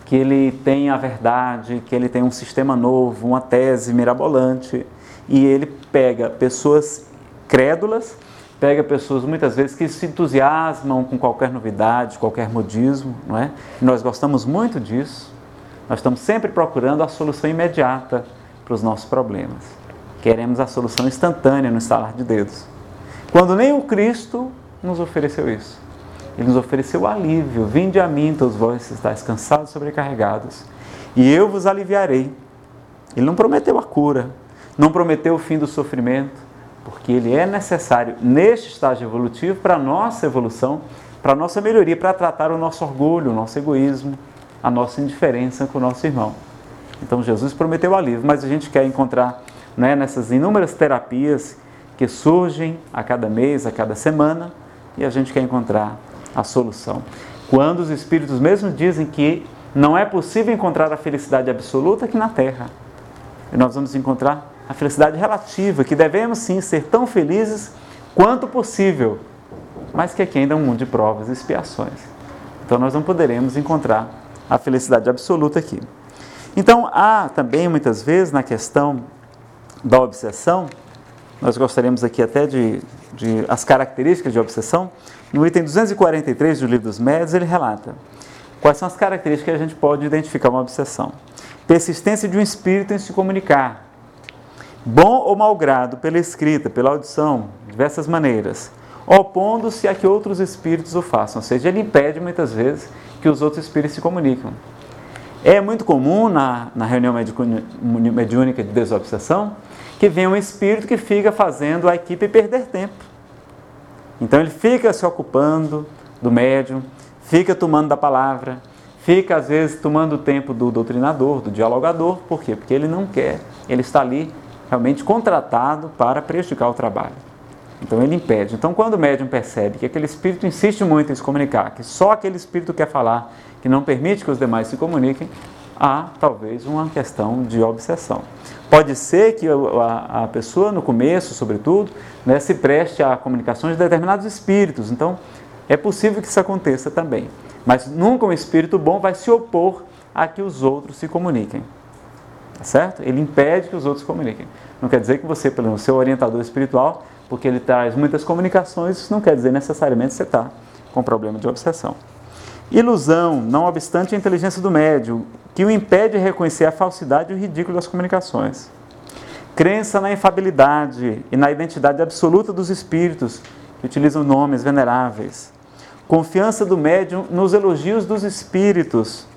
que ele tem a verdade, que ele tem um sistema novo, uma tese mirabolante, e ele pega pessoas crédulas, pega pessoas muitas vezes que se entusiasmam com qualquer novidade, qualquer modismo, não é? Nós gostamos muito disso, nós estamos sempre procurando a solução imediata para os nossos problemas. Queremos a solução instantânea no estalar de dedos. Quando nem o Cristo nos ofereceu isso. Ele nos ofereceu o alívio. Vinde a mim, todos vós que estáis cansados e sobrecarregados, e eu vos aliviarei. Ele não prometeu a cura, não prometeu o fim do sofrimento, porque ele é necessário neste estágio evolutivo para a nossa evolução, para a nossa melhoria, para tratar o nosso orgulho, o nosso egoísmo, a nossa indiferença com o nosso irmão. Então Jesus prometeu o alívio, mas a gente quer encontrar, né, nessas inúmeras terapias que surgem a cada mês, a cada semana, e a gente quer encontrar a solução. Quando os Espíritos mesmo dizem que não é possível encontrar a felicidade absoluta aqui na Terra, e nós vamos encontrar a felicidade relativa, que devemos sim ser tão felizes quanto possível, mas que aqui ainda é um mundo de provas e expiações. Então nós não poderemos encontrar a felicidade absoluta aqui. Então há também muitas vezes na questão da obsessão, nós gostaríamos aqui até de as características de obsessão. No item 243 do Livro dos Médiuns, ele relata quais são as características que a gente pode identificar uma obsessão. Persistência de um espírito em se comunicar, bom ou mau grado pela escrita, pela audição, de diversas maneiras, opondo-se a que outros espíritos o façam, ou seja, ele impede muitas vezes que os outros espíritos se comuniquem. É muito comum na reunião mediúnica de desobsessão que venha um espírito que fica fazendo a equipe perder tempo. Então ele fica se ocupando do médium, fica tomando da palavra, fica às vezes tomando o tempo do doutrinador, do dialogador. Por quê? Porque ele não quer, ele está ali realmente contratado para prejudicar o trabalho. Então ele impede. Então quando o médium percebe que aquele espírito insiste muito em se comunicar, que só aquele espírito quer falar, que não permite que os demais se comuniquem, há talvez uma questão de obsessão. Pode ser que a pessoa no começo, sobretudo, né, se preste a comunicações de determinados espíritos. Então é possível que isso aconteça também. Mas nunca um espírito bom vai se opor a que os outros se comuniquem. Tá certo? Ele impede que os outros se comuniquem. Não quer dizer que você, pelo seu orientador espiritual, porque ele traz muitas comunicações, isso não quer dizer necessariamente que você está com problema de obsessão. Ilusão, não obstante a inteligência do médium, que o impede de reconhecer a falsidade e o ridículo das comunicações. Crença na infabilidade e na identidade absoluta dos espíritos, que utilizam nomes veneráveis. Confiança do médium nos elogios dos espíritos,